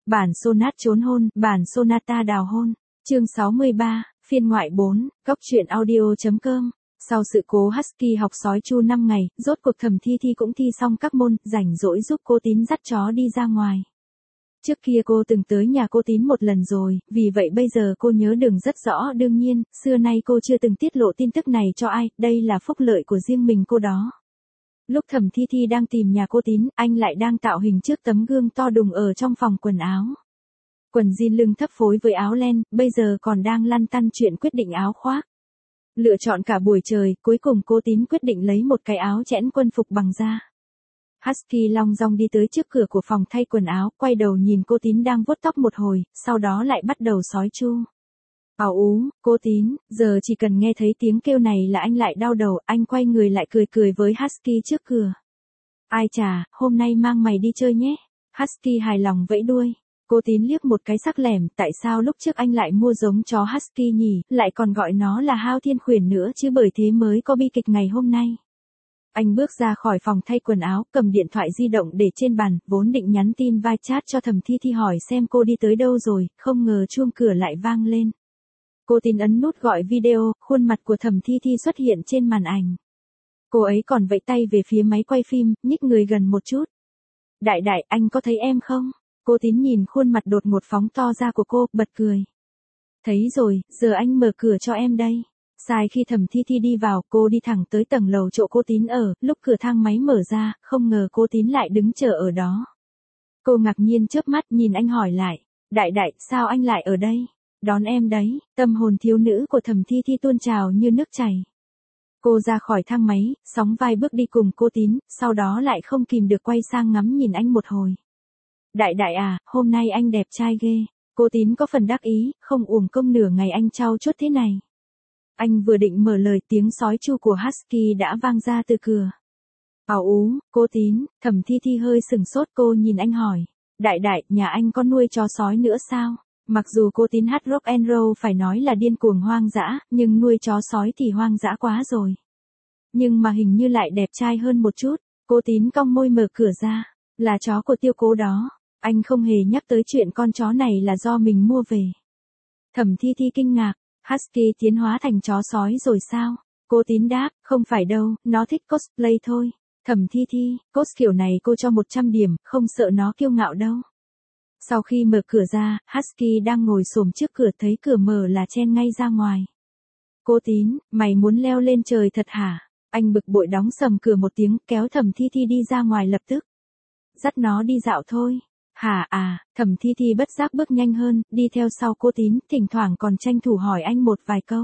Bản sonat trốn hôn, bản sonata đào hôn. Chương 63, phiên ngoại 4, góc truyện audio.com. Sau sự cố Husky học sói chu 5 ngày, rốt cuộc Thẩm Thi Thi cũng thi xong các môn, rảnh rỗi giúp cô Tín dắt chó đi ra ngoài. Trước kia cô từng tới nhà cô Tín một lần rồi, vì vậy bây giờ cô nhớ đường rất rõ. Đương nhiên, xưa nay cô chưa từng tiết lộ tin tức này cho ai, đây là phúc lợi của riêng mình cô đó. Lúc Thẩm Thi Thi đang tìm nhà cô Tín, anh lại đang tạo hình trước tấm gương to đùng ở trong phòng quần áo. Quần jean lưng thấp phối với áo len, bây giờ còn đang lăn tăn chuyện quyết định áo khoác. Lựa chọn cả buổi trời, cuối cùng cô Tín quyết định lấy một cái áo chẽn quân phục bằng da. Husky long dong đi tới trước cửa của phòng thay quần áo, quay đầu nhìn cô Tín đang vuốt tóc một hồi, sau đó lại bắt đầu sói chu. Ào ú, cô Tín, giờ chỉ cần nghe thấy tiếng kêu này là anh lại đau đầu, anh quay người lại cười với Husky trước cửa. Ai chà, hôm nay mang mày đi chơi nhé. Husky hài lòng vẫy đuôi. Cô Tín liếc một cái sắc lẻm, tại sao lúc trước anh lại mua giống chó Husky nhỉ, lại còn gọi nó là Hao Thiên Khuyển nữa chứ, bởi thế mới có bi kịch ngày hôm nay. Anh bước ra khỏi phòng thay quần áo, cầm điện thoại di động để trên bàn, vốn định nhắn tin vai chat cho Thẩm Thi Thi hỏi xem cô đi tới đâu rồi, không ngờ chuông cửa lại vang lên. Cô Tín ấn nút gọi video, khuôn mặt của Thẩm Thi Thi xuất hiện trên màn ảnh. Cô ấy còn vẫy tay về phía máy quay phim, nhích người gần một chút. Đại, anh có thấy em không? Cô Tín nhìn khuôn mặt đột ngột phóng to ra của cô, bật cười. Thấy rồi, giờ anh mở cửa cho em đây. Sai khi Thẩm Thi Thi đi vào, cô đi thẳng tới tầng lầu chỗ cô Tín ở, lúc cửa thang máy mở ra, không ngờ cô Tín lại đứng chờ ở đó. Cô ngạc nhiên chớp mắt nhìn anh hỏi lại, đại, sao anh lại ở đây? Đón em đấy. Tâm hồn thiếu nữ của Thẩm Thi Thi tuôn trào như nước chảy. Cô ra khỏi thang máy, sóng vai bước đi cùng cô Tín, sau đó lại không kìm được quay sang ngắm nhìn anh một hồi. Đại à, hôm nay anh đẹp trai ghê. Cô Tín có phần đắc ý, không uổng công nửa ngày anh trau chuốt thế này. Anh vừa định mở lời, tiếng sói chu của Husky đã vang ra từ cửa. Ào ú, cô Tín. Thẩm Thi Thi hơi sừng sốt, cô nhìn anh hỏi. Đại, nhà anh có nuôi chó sói nữa sao? Mặc dù cô Tín hát rock and roll phải nói là điên cuồng hoang dã, nhưng nuôi chó sói thì hoang dã quá rồi. Nhưng mà hình như lại đẹp trai hơn một chút. Cô Tín cong môi mở cửa ra. Là chó của Tiêu Cố đó. Anh không hề nhắc tới chuyện con chó này là do mình mua về. Thẩm Thi Thi kinh ngạc. Husky tiến hóa thành chó sói rồi sao? Cô Tín đáp, không phải đâu, nó thích cosplay thôi. Thẩm Thi Thi, cos kiểu này cô cho 100 điểm, không sợ nó kiêu ngạo đâu. Sau khi mở cửa ra, Husky đang ngồi xổm trước cửa, thấy cửa mở là chen ngay ra ngoài. Cô Tín, mày muốn leo lên trời thật hả? Anh bực bội đóng sầm cửa một tiếng, kéo Thẩm Thi Thi đi ra ngoài lập tức. Dắt nó đi dạo thôi. Hả à? Thẩm Thi Thi bất giác bước nhanh hơn, đi theo sau cô Tín, thỉnh thoảng còn tranh thủ hỏi anh một vài câu.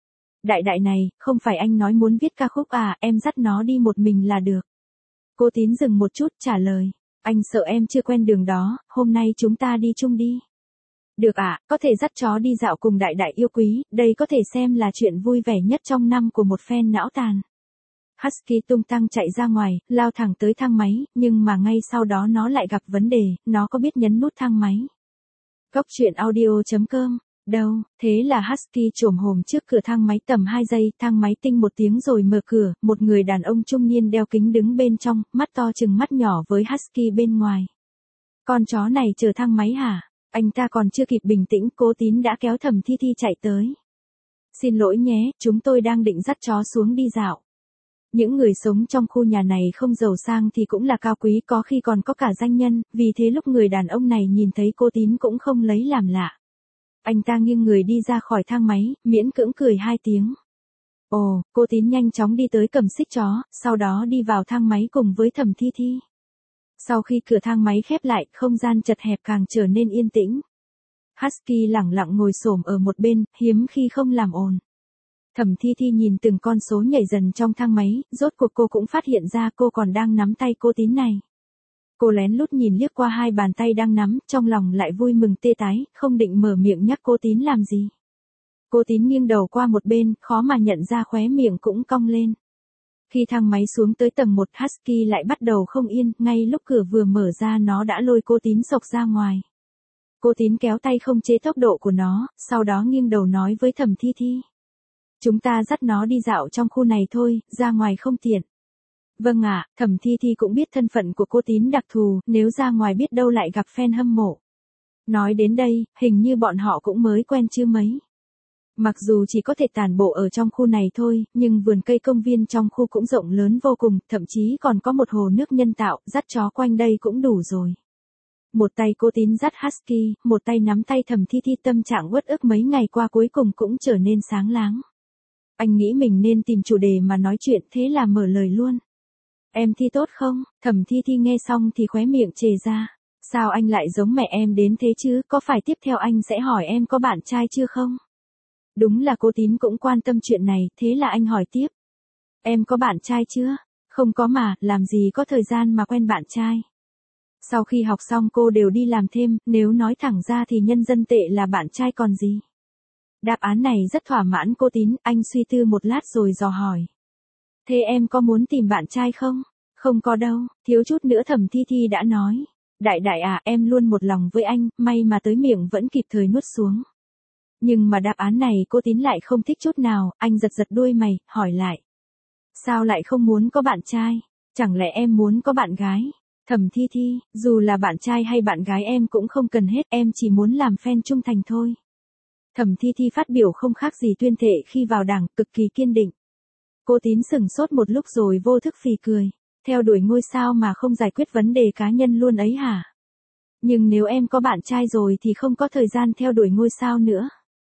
Đại này, không phải anh nói muốn viết ca khúc à, em dắt nó đi một mình là được. Cô Tín dừng một chút trả lời. Anh sợ em chưa quen đường đó, hôm nay chúng ta đi chung đi. Được ạ, có thể dắt chó đi dạo cùng đại yêu quý, đây có thể xem là chuyện vui vẻ nhất trong năm của một fan não tàn. Husky tung tăng chạy ra ngoài, lao thẳng tới thang máy, nhưng mà ngay sau đó nó lại gặp vấn đề, nó có biết nhấn nút thang máy. Góc truyện audio.com. Đâu, thế là Husky chồm hổm trước cửa thang máy tầm 2 giây, thang máy tinh một tiếng rồi mở cửa, một người đàn ông trung niên đeo kính đứng bên trong, mắt to chừng mắt nhỏ với Husky bên ngoài. Con chó này chờ thang máy hả? Anh ta còn chưa kịp bình tĩnh, cô Tín đã kéo Thẩm Thi Thi chạy tới. Xin lỗi nhé, chúng tôi đang định dắt chó xuống đi dạo. Những người sống trong khu nhà này không giàu sang thì cũng là cao quý, có khi còn có cả danh nhân, vì thế lúc người đàn ông này nhìn thấy cô Tín cũng không lấy làm lạ. Anh ta nghiêng người đi ra khỏi thang máy, miễn cưỡng cười 2 tiếng. Ồ, cô Tín nhanh chóng đi tới cầm xích chó, sau đó đi vào thang máy cùng với Thẩm Thi Thi. Sau khi cửa thang máy khép lại, không gian chật hẹp càng trở nên yên tĩnh. Husky lẳng lặng ngồi xổm ở một bên, hiếm khi không làm ồn. Thẩm Thi Thi nhìn từng con số nhảy dần trong thang máy, rốt cuộc cô cũng phát hiện ra cô còn đang nắm tay cô Tín này. Cô lén lút nhìn liếc qua hai bàn tay đang nắm, trong lòng lại vui mừng tê tái, không định mở miệng nhắc cô Tín làm gì. Cô Tín nghiêng đầu qua một bên, khó mà nhận ra khóe miệng cũng cong lên. Khi thang máy xuống tới tầng 1, Husky lại bắt đầu không yên, ngay lúc cửa vừa mở ra nó đã lôi cô Tín xộc ra ngoài. Cô Tín kéo tay không chế tốc độ của nó, sau đó nghiêng đầu nói với Thẩm Thi Thi. Chúng ta dắt nó đi dạo trong khu này thôi, ra ngoài không tiện. Vâng ạ, Thẩm Thi Thi cũng biết thân phận của cô Tín đặc thù, nếu ra ngoài biết đâu lại gặp fan hâm mộ. Nói đến đây, hình như bọn họ cũng mới quen chưa mấy. Mặc dù chỉ có thể tản bộ ở trong khu này thôi, nhưng vườn cây công viên trong khu cũng rộng lớn vô cùng, thậm chí còn có một hồ nước nhân tạo, dắt chó quanh đây cũng đủ rồi. Một tay cô Tín dắt Husky, một tay nắm tay Thẩm Thi Thi, tâm trạng uất ức mấy ngày qua cuối cùng cũng trở nên sáng láng. Anh nghĩ mình nên tìm chủ đề mà nói chuyện, thế là mở lời luôn. Em thi tốt không? Thẩm Thi Thi nghe xong thì khóe miệng chề ra. Sao anh lại giống mẹ em đến thế chứ, có phải tiếp theo anh sẽ hỏi em có bạn trai chưa không? Đúng là cô Tín cũng quan tâm chuyện này, thế là anh hỏi tiếp. Em có bạn trai chưa? Không có mà, làm gì có thời gian mà quen bạn trai. Sau khi học xong cô đều đi làm thêm, nếu nói thẳng ra thì nhân dân tệ là bạn trai còn gì. Đáp án này rất thỏa mãn cô Tín, anh suy tư một lát rồi dò hỏi. Thế em có muốn tìm bạn trai không? Không có đâu, thiếu chút nữa Thẩm Thi Thi đã nói. Đại đại à, em luôn một lòng với anh, may mà tới miệng vẫn kịp thời nuốt xuống. Nhưng mà đáp án này cô Tín lại không thích chút nào, anh giật giật đuôi mày, hỏi lại. Sao lại không muốn có bạn trai? Chẳng lẽ em muốn có bạn gái? Thẩm Thi Thi, dù là bạn trai hay bạn gái em cũng không cần hết, em chỉ muốn làm fan trung thành thôi. Thẩm Thi Thi phát biểu không khác gì tuyên thệ khi vào Đảng, cực kỳ kiên định. Cô Tín sửng sốt một lúc rồi vô thức phì cười. Theo đuổi ngôi sao mà không giải quyết vấn đề cá nhân luôn ấy hả? Nhưng nếu em có bạn trai rồi thì không có thời gian theo đuổi ngôi sao nữa.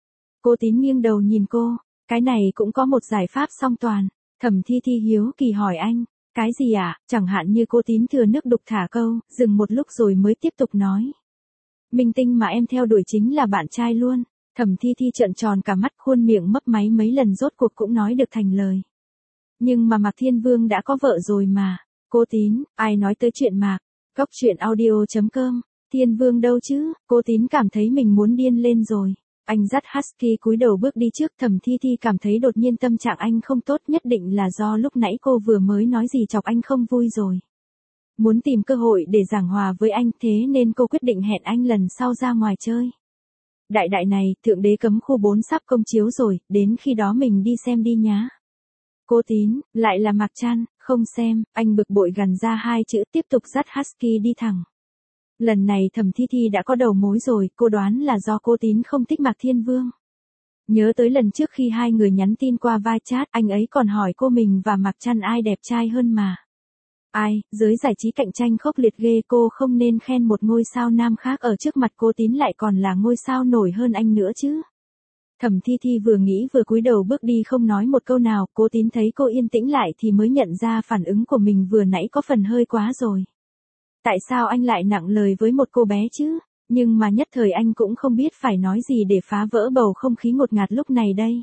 Cô Tín nghiêng đầu nhìn cô, cái này cũng có một giải pháp song toàn. Thẩm Thi Thi hiếu kỳ hỏi anh, cái gì ạ? Chẳng hạn như cô Tín thừa nước đục thả câu, dừng một lúc rồi mới tiếp tục nói. Minh tinh mà em theo đuổi chính là bạn trai luôn. Thẩm Thi Thi trợn tròn cả mắt, khuôn miệng mấp máy mấy lần rốt cuộc cũng nói được thành lời. Nhưng mà Mạc Thiên Vương đã có vợ rồi mà. Cô Tín, ai nói tới chuyện Mạc? Góc truyện audio.com. Thiên Vương đâu chứ? Cô Tín cảm thấy mình muốn điên lên rồi. Anh dắt Husky cúi đầu bước đi trước, Thẩm Thi Thi cảm thấy đột nhiên tâm trạng anh không tốt, nhất định là do lúc nãy cô vừa mới nói gì chọc anh không vui rồi. Muốn tìm cơ hội để giảng hòa với anh, thế nên cô quyết định hẹn anh lần sau ra ngoài chơi. Đại đại này, Thượng Đế cấm khu 4 sắp công chiếu rồi, đến khi đó mình đi xem đi nhá. Cô Tín, lại là Mạc Trăn, không xem, anh bực bội gằn ra hai chữ, tiếp tục dắt Husky đi thẳng. Lần này Thẩm Thi Thi đã có đầu mối rồi, cô đoán là do cô Tín không thích Mạc Thiên Vương. Nhớ tới lần trước khi hai người nhắn tin qua vai chat, anh ấy còn hỏi cô mình và Mạc Trăn ai đẹp trai hơn mà. Ai, giới giải trí cạnh tranh khốc liệt ghê, cô không nên khen một ngôi sao nam khác ở trước mặt cô Tín lại còn là ngôi sao nổi hơn anh nữa chứ. Thẩm Thi Thi vừa nghĩ vừa cúi đầu bước đi không nói một câu nào, cô Tín thấy cô yên tĩnh lại thì mới nhận ra phản ứng của mình vừa nãy có phần hơi quá rồi. Tại sao anh lại nặng lời với một cô bé chứ? Nhưng mà nhất thời anh cũng không biết phải nói gì để phá vỡ bầu không khí ngột ngạt lúc này đây.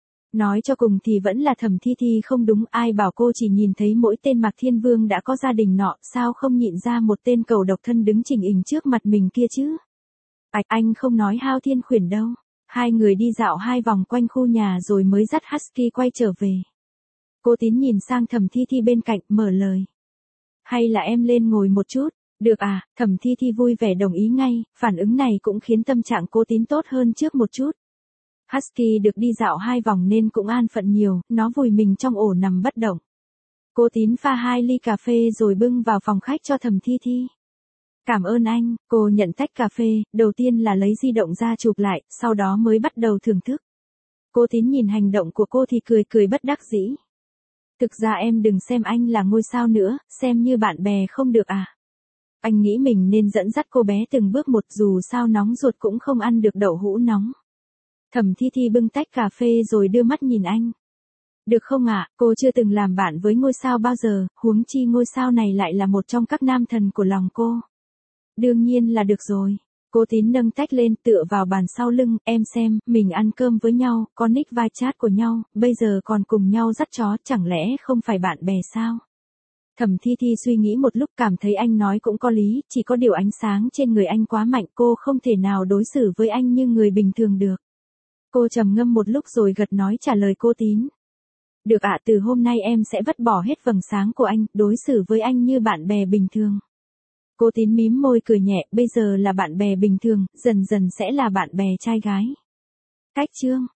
Nói cho cùng thì vẫn là Thẩm Thi Thi không đúng, ai bảo cô chỉ nhìn thấy mỗi tên Mạc Thiên Vương đã có gia đình nọ, sao không nhịn ra một tên cầu độc thân đứng chỉnh hình trước mặt mình kia chứ? Anh không nói hao thiên khuyển đâu. Hai người đi dạo 2 vòng quanh khu nhà rồi mới dắt Husky quay trở về. Cô Tín nhìn sang Thẩm Thi Thi bên cạnh, mở lời. Hay là em lên ngồi một chút? Được à? Thẩm Thi Thi vui vẻ đồng ý ngay, phản ứng này cũng khiến tâm trạng cô Tín tốt hơn trước một chút. Husky được đi dạo 2 vòng nên cũng an phận nhiều, nó vùi mình trong ổ nằm bất động. Cô Tín pha 2 ly cà phê rồi bưng vào phòng khách cho Thẩm Thi Thi. Cảm ơn anh, cô nhận tách cà phê, đầu tiên là lấy di động ra chụp lại, sau đó mới bắt đầu thưởng thức. Cô Tín nhìn hành động của cô thì cười cười bất đắc dĩ. Thực ra em đừng xem anh là ngôi sao nữa, xem như bạn bè không được à. Anh nghĩ mình nên dẫn dắt cô bé từng bước một, dù sao nóng ruột cũng không ăn được đậu hũ nóng. Thẩm Thi Thi bưng tách cà phê rồi đưa mắt nhìn anh. Được không ạ, cô chưa từng làm bạn với ngôi sao bao giờ, huống chi ngôi sao này lại là một trong các nam thần của lòng cô. Đương nhiên là được rồi. Cô Tín nâng tách lên tựa vào bàn sau lưng, em xem, mình ăn cơm với nhau, có nick vai chat của nhau, bây giờ còn cùng nhau dắt chó, chẳng lẽ không phải bạn bè sao? Thẩm Thi Thi suy nghĩ một lúc cảm thấy anh nói cũng có lý, chỉ có điều ánh sáng trên người anh quá mạnh, cô không thể nào đối xử với anh như người bình thường được. Cô trầm ngâm một lúc rồi gật nói trả lời cô Tín. Được ạ, từ hôm nay em sẽ vứt bỏ hết vầng sáng của anh, đối xử với anh như bạn bè bình thường. Cô Tín mím môi cười nhẹ, bây giờ là bạn bè bình thường, dần dần sẽ là bạn bè trai gái. Cách chương